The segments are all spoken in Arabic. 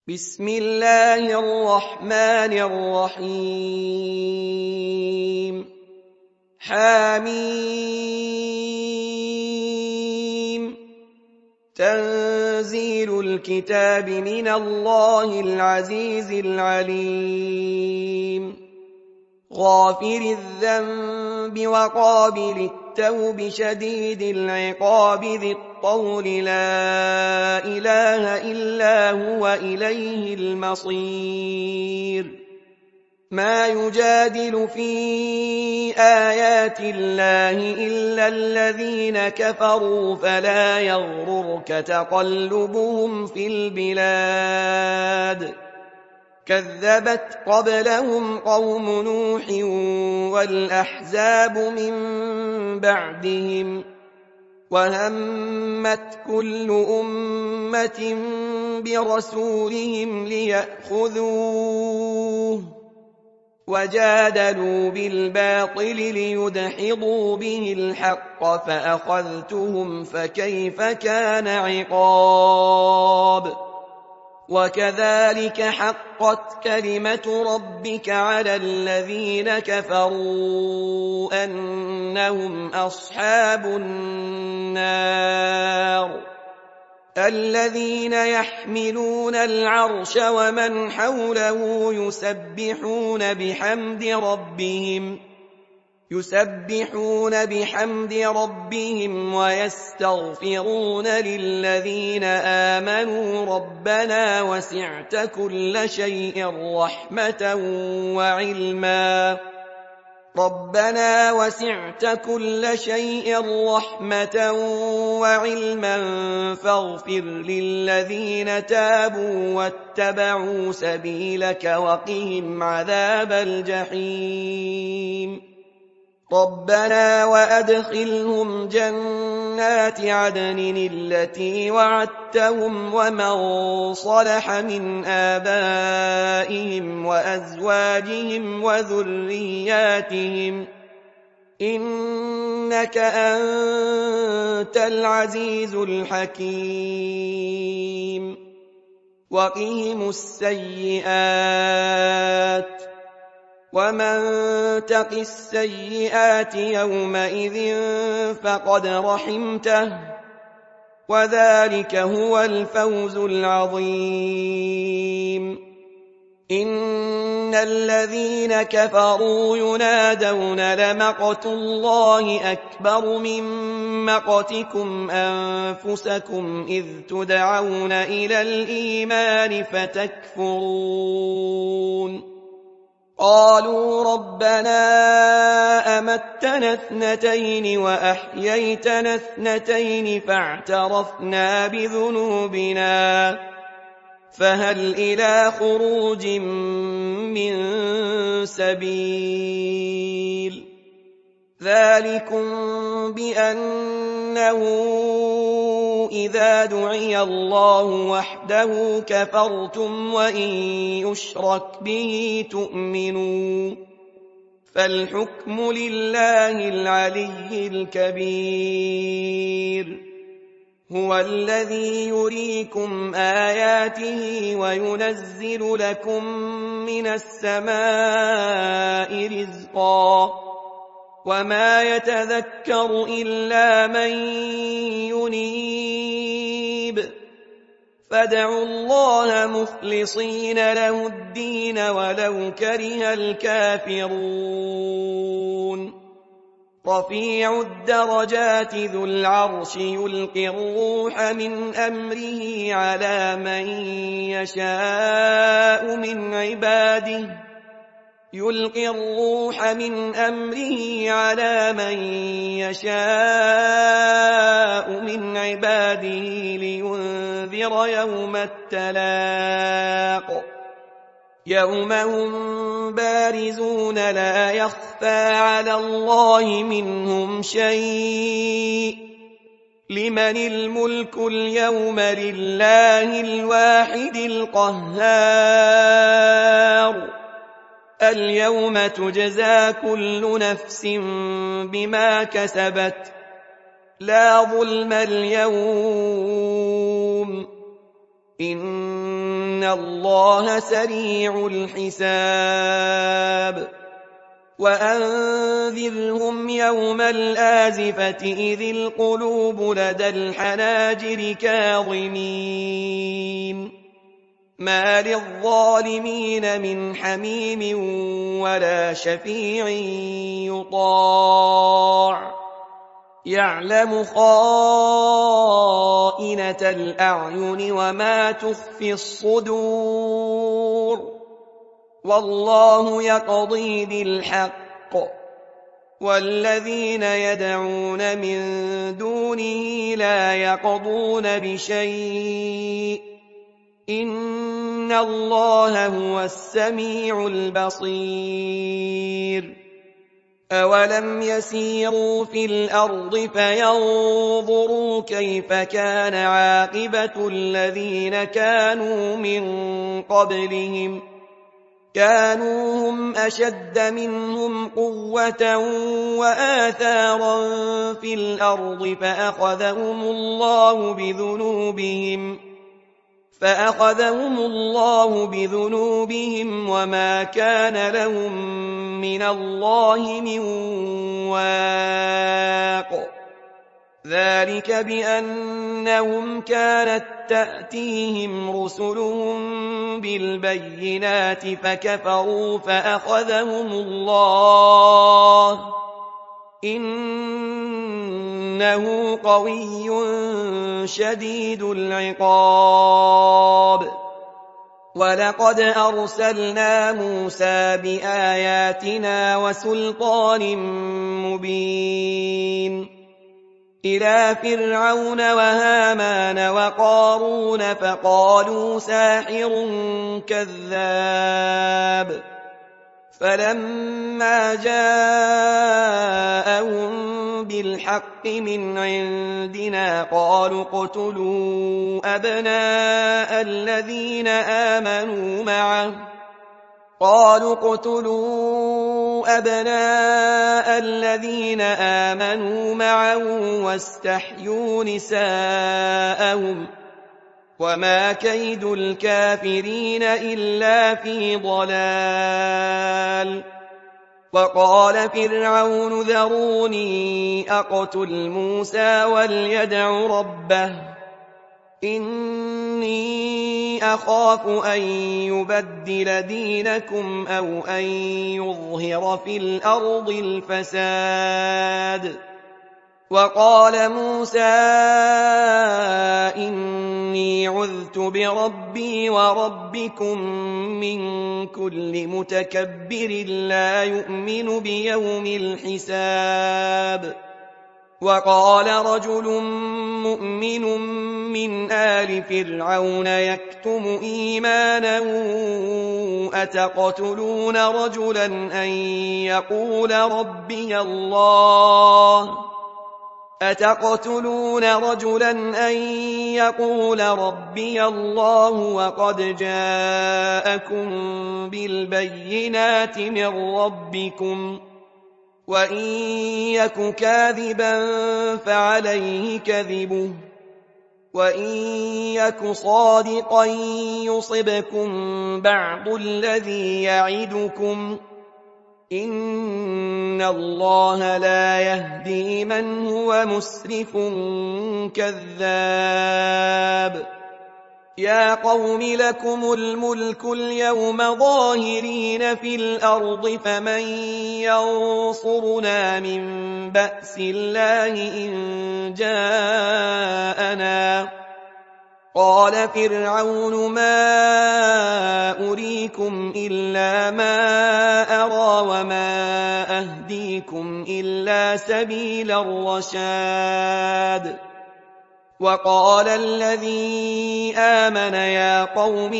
بسم الله الرحمن الرحيم حميم تنزيل الكتاب من الله العزيز العليم غافر الذنب وقابل التوب شديد العقاب ذي الطول لا إله إلا هو إليه المصير ما يجادل في آيات الله إلا الذين كفروا فلا يغررك تقلبهم في البلاد كذبت قبلهم قوم نوح والأحزاب من بعدهم وهمت كل أمة برسولهم ليأخذوه وجادلوا بالباطل ليدحضوا به الحق فأخذتهم فكيف كان عقاب وكذلك حقت كلمة ربك على الذين كفروا أنهم أصحاب النار الذين يحملون العرش ومن حوله يسبحون بحمد ربهم ويستغفرون للذين آمنوا ربنا وسعت كل شيء رحمة وعلما فاغفر للذين تابوا واتبعوا سبيلك وقهم عذاب الجحيم ربنا وأدخلهم جنات عدن التي وعدتهم ومن صلح من آبائهم وأزواجهم وذرياتهم إنك أنت العزيز الحكيم وقهم السيئات ومن تق السيئات يومئذ فقد رحمته وذلك هو الفوز العظيم إن الذين كفروا ينادون لمقت الله أكبر من مقتكم أنفسكم إذ تدعون إلى الإيمان فتكفرون قالوا ربنا أمتنا اثنتين وأحييتنا اثنتين فاعترفنا بذنوبنا فهل إلى خروج من سبيل ذلكم بأنه إذا دعي الله وحده كفرتم وإن يشرك به تؤمنوا فالحكم لله العلي الكبير هو الذي يريكم آياته وينزل لكم من السماء رزقا وما يتذكر إلا من ينيب فادعوا الله مخلصين له الدين ولو كره الكافرون رفيع الدرجات ذو العرش يلقي الروح من أمره على من يشاء من عباده لينذر يوم التلاق يوم هم بارزون لا يخفى على الله منهم شيء لمن الملك اليوم لله الواحد القهار اليوم تجزى كل نفس بما كسبت لا ظلم اليوم إن الله سريع الحساب وأنذرهم يوم الآزفة إذ القلوب لدى الحناجر كاظمين ما للظالمين من حميم ولا شفيع يطاع يعلم خائنة الأعين وما تخفي الصدور والله يقضي بالحق والذين يدعون من دونه لا يقضون بشيء إن الله هو السميع البصير أولم يسيروا في الأرض فينظروا كيف كان عاقبة الذين كانوا من قبلهم كانوا هم أشد منهم قوة وآثارا في الأرض فأخذهم الله بذنوبهم وما كان لهم من الله من واق ذلك بأنهم كانت تأتيهم رسلهم بالبينات فكفروا فأخذهم الله إنه قوي شديد العقاب ولقد أرسلنا موسى بآياتنا وسلطان مبين إلى فرعون وهامان وقارون فقالوا ساحر كذاب فلما جاءهم بالحق من عندنا قالوا اقتلوا أبناء الذين آمنوا معه واستحيوا نساءهم وما كيد الكافرين إلا في ضلال وقال فرعون ذروني أقتل موسى وليدع ربه إني أخاف أن يبدل دينكم أو أن يظهر في الأرض الفساد وقال موسى إني عذت بربي وربكم من كل متكبر لا يؤمن بيوم الحساب وقال رجل مؤمن من آل فرعون يكتم إيمانه أتقتلون رجلا أن يقول ربي الله وقد جاءكم بالبينات من ربكم وإن يك كاذبا فعليه كذبه وإن يك صادقا يصبكم بعض الذي يعدكم إن الله لا يهدي من هو مسرف كذاب يا قوم لكم الملك اليوم ظاهرين في الأرض فمن ينصرنا من بأس الله إن جاءنا قال فرعون ما أريكم إلا ما أرى وما أهديكم إلا سبيل الرشاد وقال الذي آمن يا قوم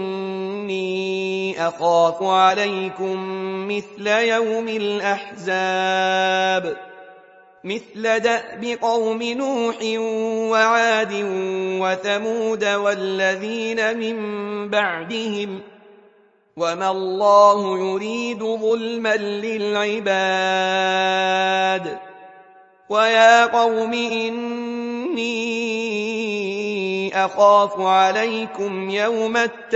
إني أخاف عليكم مثل يوم الأحزاب مثل دأب قوم نوح وعاد وثمود والذين من بعدهم وما الله يريد ظلما للعباد ويا قوم إني إني أخاف عليكم يوم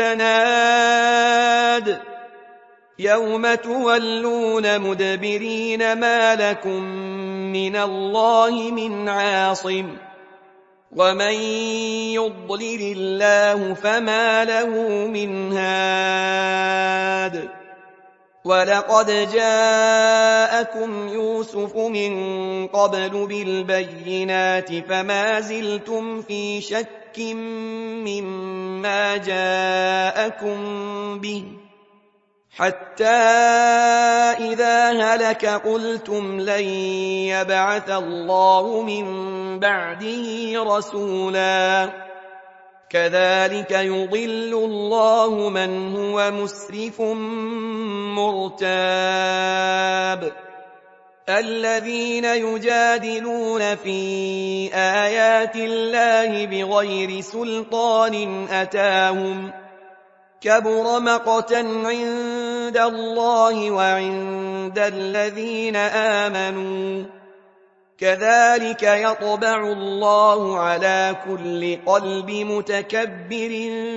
التناد يوم تولون مدبرين ما لكم من الله من عاصم ومن يضلل الله فما له من هاد ولقد جاءكم يوسف من قبل بالبينات فما زلتم في شك مما جاءكم به حتى إذا هلك قلتم لن يبعث الله من بعده رسولا كذلك يضل الله من هو مسرف مرتاب الذين يجادلون في آيات الله بغير سلطان أتاهم كبر مقتا عند الله وعند الذين آمنوا كذلك يطبع الله على كل قلب متكبر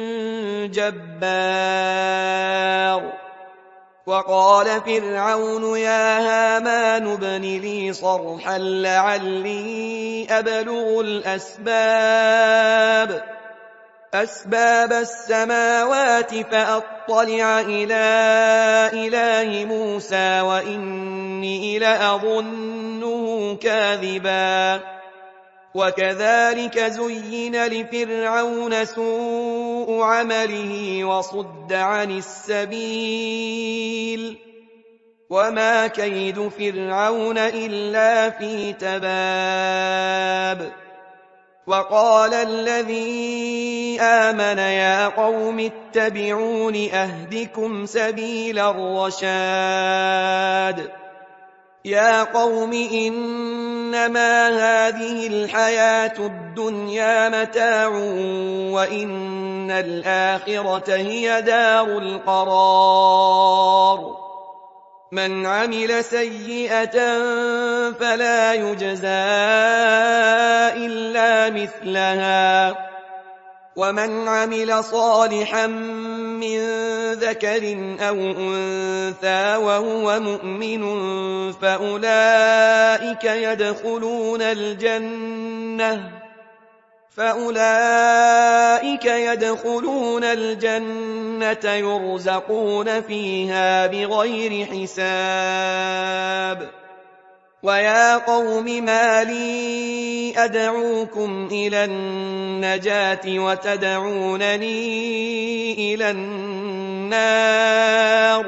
جبار وقال فرعون يا هامان ابن لي صرحا لعلي أبلغ أسباب السماوات فأطلع إلى إله موسى وإني لأظنه كاذبا وكذلك زين لفرعون سوء عمله وصد عن السبيل وما كيد فرعون إلا في تباب وقال الذي آمن يا قوم اتبعون أهدكم سبيل الرشاد يا قوم إنما هذه الحياة الدنيا متاع وإن الآخرة هي دار القرار من عمل سيئة فلا يجزى إلا مثلها ومن عمل صالحا من ذكر أو أنثى وهو مؤمن فأولئك يدخلون الجنة يرزقون فيها بغير حساب ويا قوم ما لي أدعوكم إلى النجاة وتدعونني إلى النار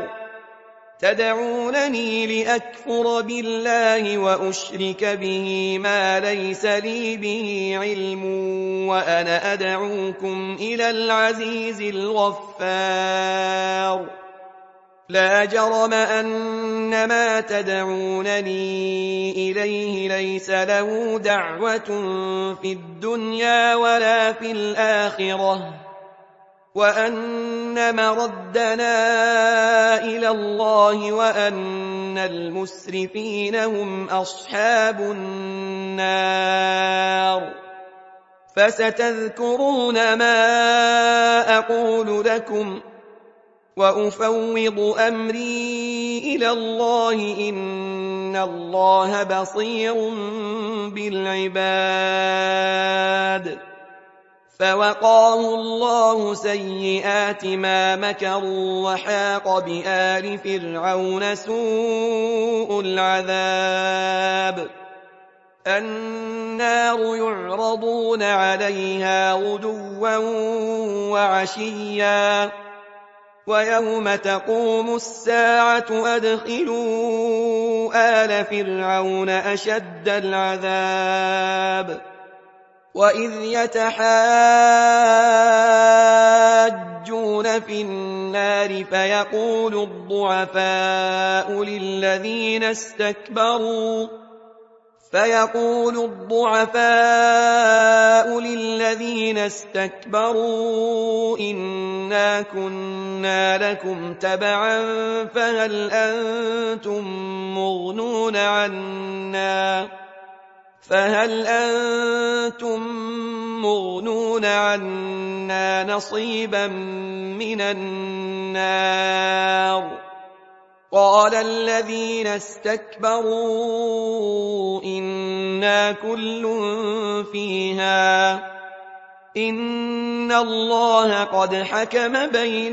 تدعونني لأكفر بالله وأشرك به ما ليس لي به علم وأنا أدعوكم إلى العزيز الغفار لا جرم أن ما تدعونني إليه ليس له دعوة في الدنيا ولا في الآخرة وأن مردنا إلى الله وأن المسرفين هم أصحاب النار فستذكرون ما أقول لكم وأفوض أمري إلى الله إن الله بصير بالعباد فوقاه الله سيئات ما مكروا وحاق بآل فرعون سوء العذاب النار يعرضون عليها غدوا وعشيا ويوم تقوم الساعة أدخلوا آل فرعون أشد العذاب وإذ يتحاجون في النار فيقول الضعفاء للذين استكبروا إنا كنا لكم تبعا فهل أنتم مغنون عنا فهل أنتم مغنون عنا نصيبا من النار؟ قال الذين استكبروا إنا كل فيها إن الله قد حكم بين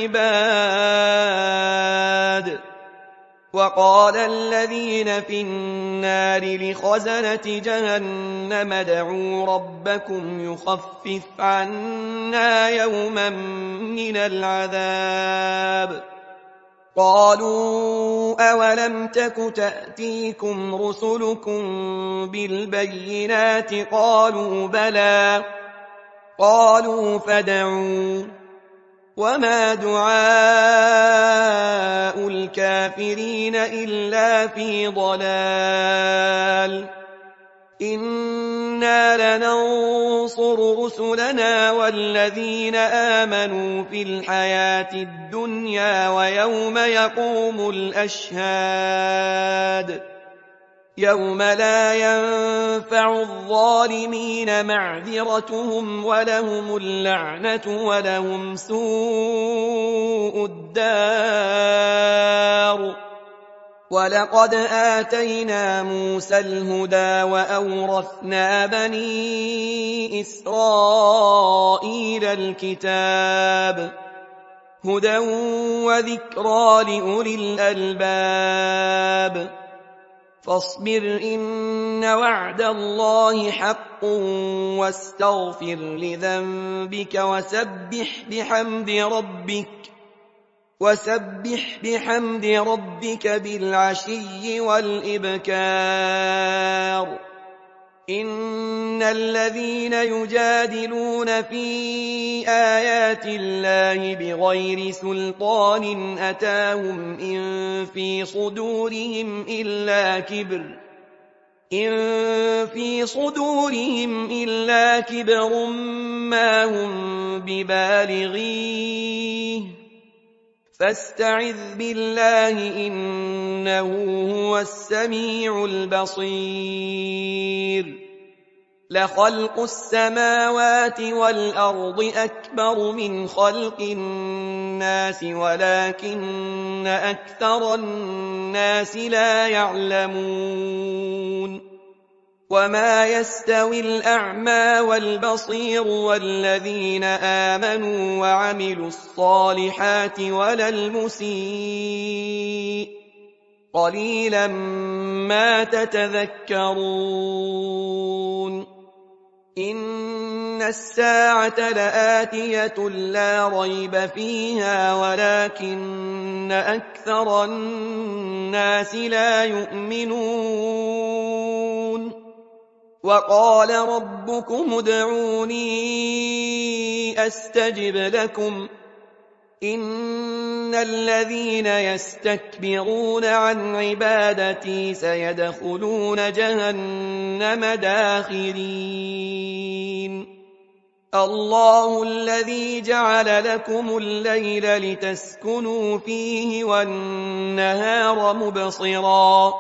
العباد. وقال الذين في النار لخزنة جهنم ادعوا ربكم يخفف عنا يوما من العذاب. قالوا أولم تك تأتيكم رسلكم بالبينات؟ قالوا بلى. قالوا فادعوا. وما دعاء الكافرين إلا في ضلال. إنا لننصر رسلنا والذين آمنوا في الحياة الدنيا ويوم يقوم الأشهاد. يوم لا ينفع الظالمين معذرتهم ولهم اللعنة ولهم سوء الدار. ولقد آتينا موسى الهدى وأورثنا بني إسرائيل الكتاب هدى وذكرى لأولي الألباب. فاصبر إن وعد الله حق واستغفر لذنبك وسبح بحمد ربك بالعشي والإبكار. إن الذين يجادلون في آيات الله بغير سلطان أتاهم إن في صدورهم إلا كبر ما هم ببالغيه فاستعذ بالله إنه هو السميع البصير. لخلق السماوات والأرض أكبر من خلق الناس ولكن أكثر الناس لا يعلمون. وما يستوي الأعمى والبصير والذين آمنوا وعملوا الصالحات ولا المسيء قليلا ما تتذكرون. إن الساعة لآتية لا ريب فيها ولكن أكثر الناس لا يؤمنون. وقال ربكم ادعوني أستجب لكم إن الذين يستكبرون عن عبادتي سيدخلون جهنم داخرين. الله الذي جعل لكم الليل لتسكنوا فيه والنهار مبصرا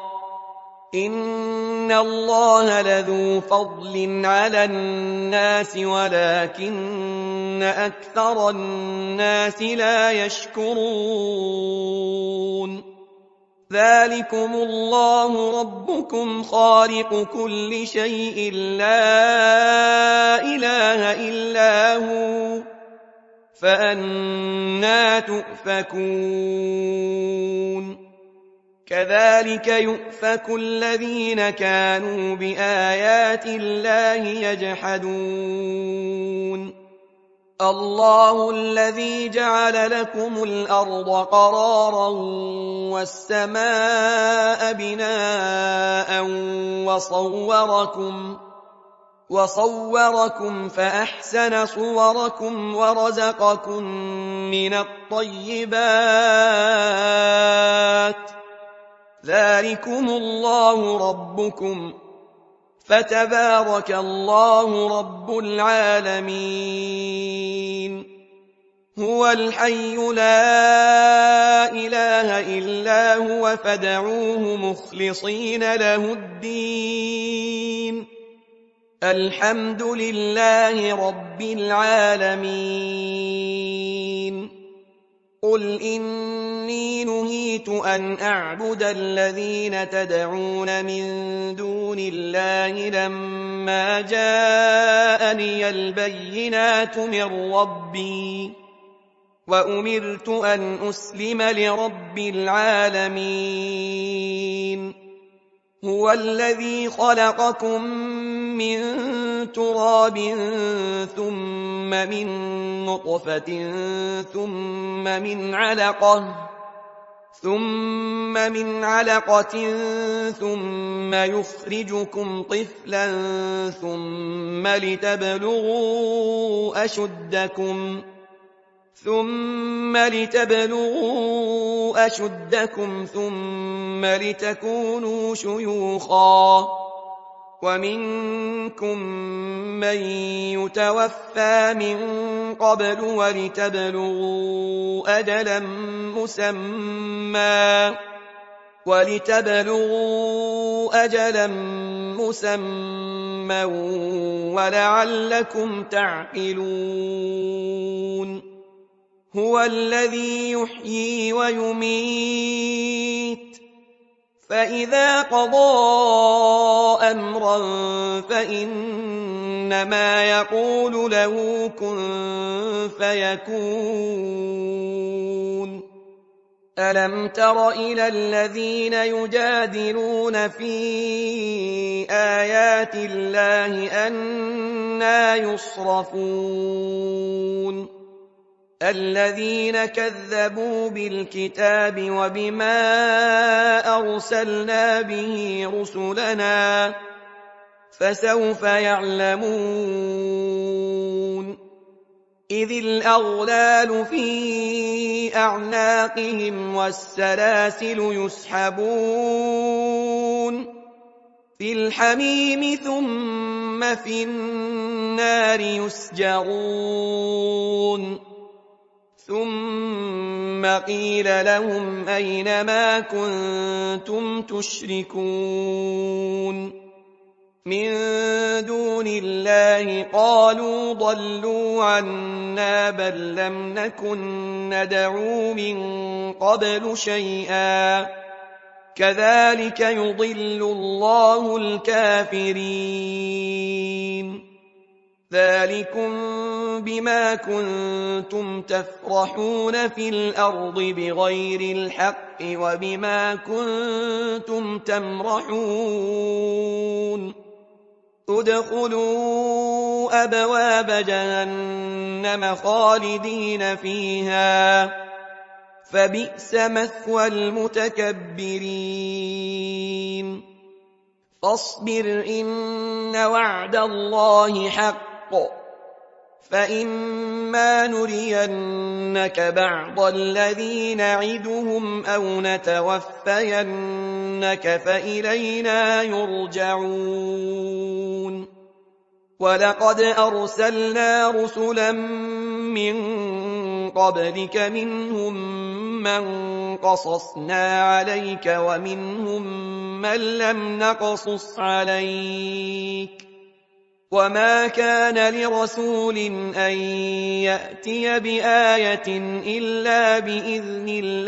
إن الله لذو فضل على الناس ولكن أكثر الناس لا يشكرون. ذلكم الله ربكم خالق كل شيء لا إله إلا هو فأنى تؤفكون. كذلك يؤفك الذين كانوا بآيات الله يجحدون. الله الذي جعل لكم الأرض قرارا والسماء بناء وصوركم فأحسن صوركم ورزقكم من الطيبات. ذلكم الله ربكم فتبارك الله رب العالمين. هو الحي لا إله إلا هو فادعوه مخلصين له الدين الحمد لله رب العالمين قل إني نهيت أن أعبد الذين تدعون من دون الله لما جاءني البينات من ربي وأمرت أن أسلم لرب العالمين هو الذي خلقكم من تراب ثم من نطفة ثم من علقة ثم يخرجكم طفلا ثم لتبلغوا أشدكم ثم لتكونوا شيوخا ومنكم من يتوفى من قبل ولتبلغوا أجلا مسمى ولعلكم تعقلون هو الذي يحيي ويميت فإذا قضى أمرا فإنما يقول له كن فيكون ألم تر إلى الذين يجادلون في آيات الله أنى يصرفون الذين كذبوا بالكتاب وبما أرسلنا به رسلنا فسوف يعلمون إذ الأغلال في أعناقهم والسلاسل يسحبون في الحميم ثم في النار يسجرون ثم قيل لهم أين ما كنتم تشركون من دون الله قالوا ضلوا عنا بل لم نكن ندعو من قبل شيئا كذلك يضل الله الكافرين ذلكم بما كنتم تفرحون في الأرض بغير الحق وبما كنتم تمرحون ادخلوا أبواب جهنم خالدين فيها فبئس مثوى المتكبرين فاصبر إن وعد الله حق فإما نرينك بعض الذي نعدهم أو نتوفينك فإلينا يرجعون ولقد أرسلنا رسلا من قبلك منهم من قصصنا عليك ومنهم من لم نقصص عليك وما كان لرسول أن يأتي بآية إلا بإذن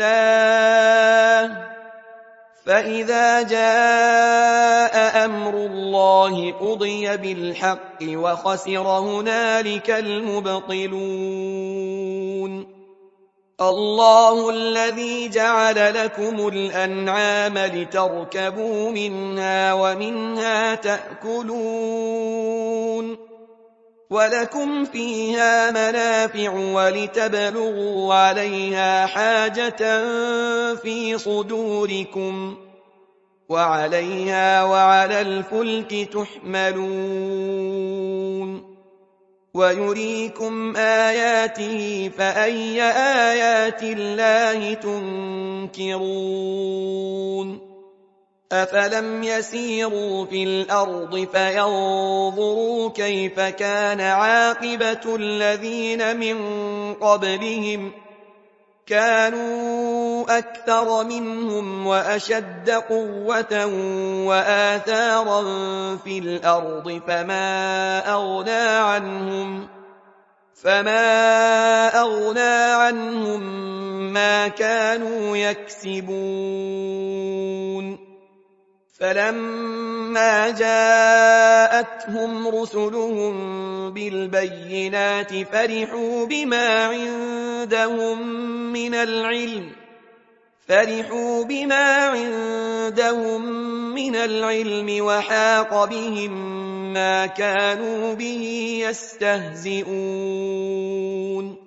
الله فإذا جاء أمر الله قضي بالحق وخسر هنالك المبطلون الله الذي جعل لكم الأنعام لتركبوا منها ومنها تأكلون ولكم فيها منافع ولتبلغوا عليها حاجة في صدوركم وعليها وعلى الفلك تحملون ويريكم آياته فأي آيات الله تنكرون أفلم يسيروا في الأرض فينظروا كيف كان عاقبة الذين من قبلهم كانوا أكثر منهم وأشد قوة وآثارا في الأرض فما أغنى عنهم ما كانوا يكسبون فلما جاءتهم رسلهم بالبينات فرحوا بما عندهم من العلم وحاق بهم ما كانوا به يستهزئون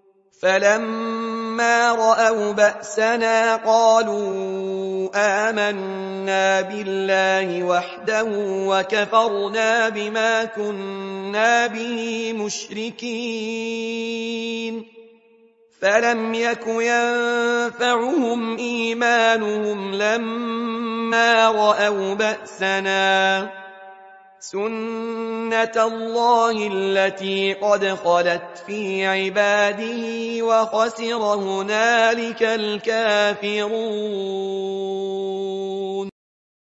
فلما رأوا بأسنا قالوا آمنا بالله وحده وكفرنا بما كنا به مشركين فلم يك ينفعهم إيمانهم لما رأوا بأسنا سنة الله التي قد خلت في عباده وخسر هنالك الكافرون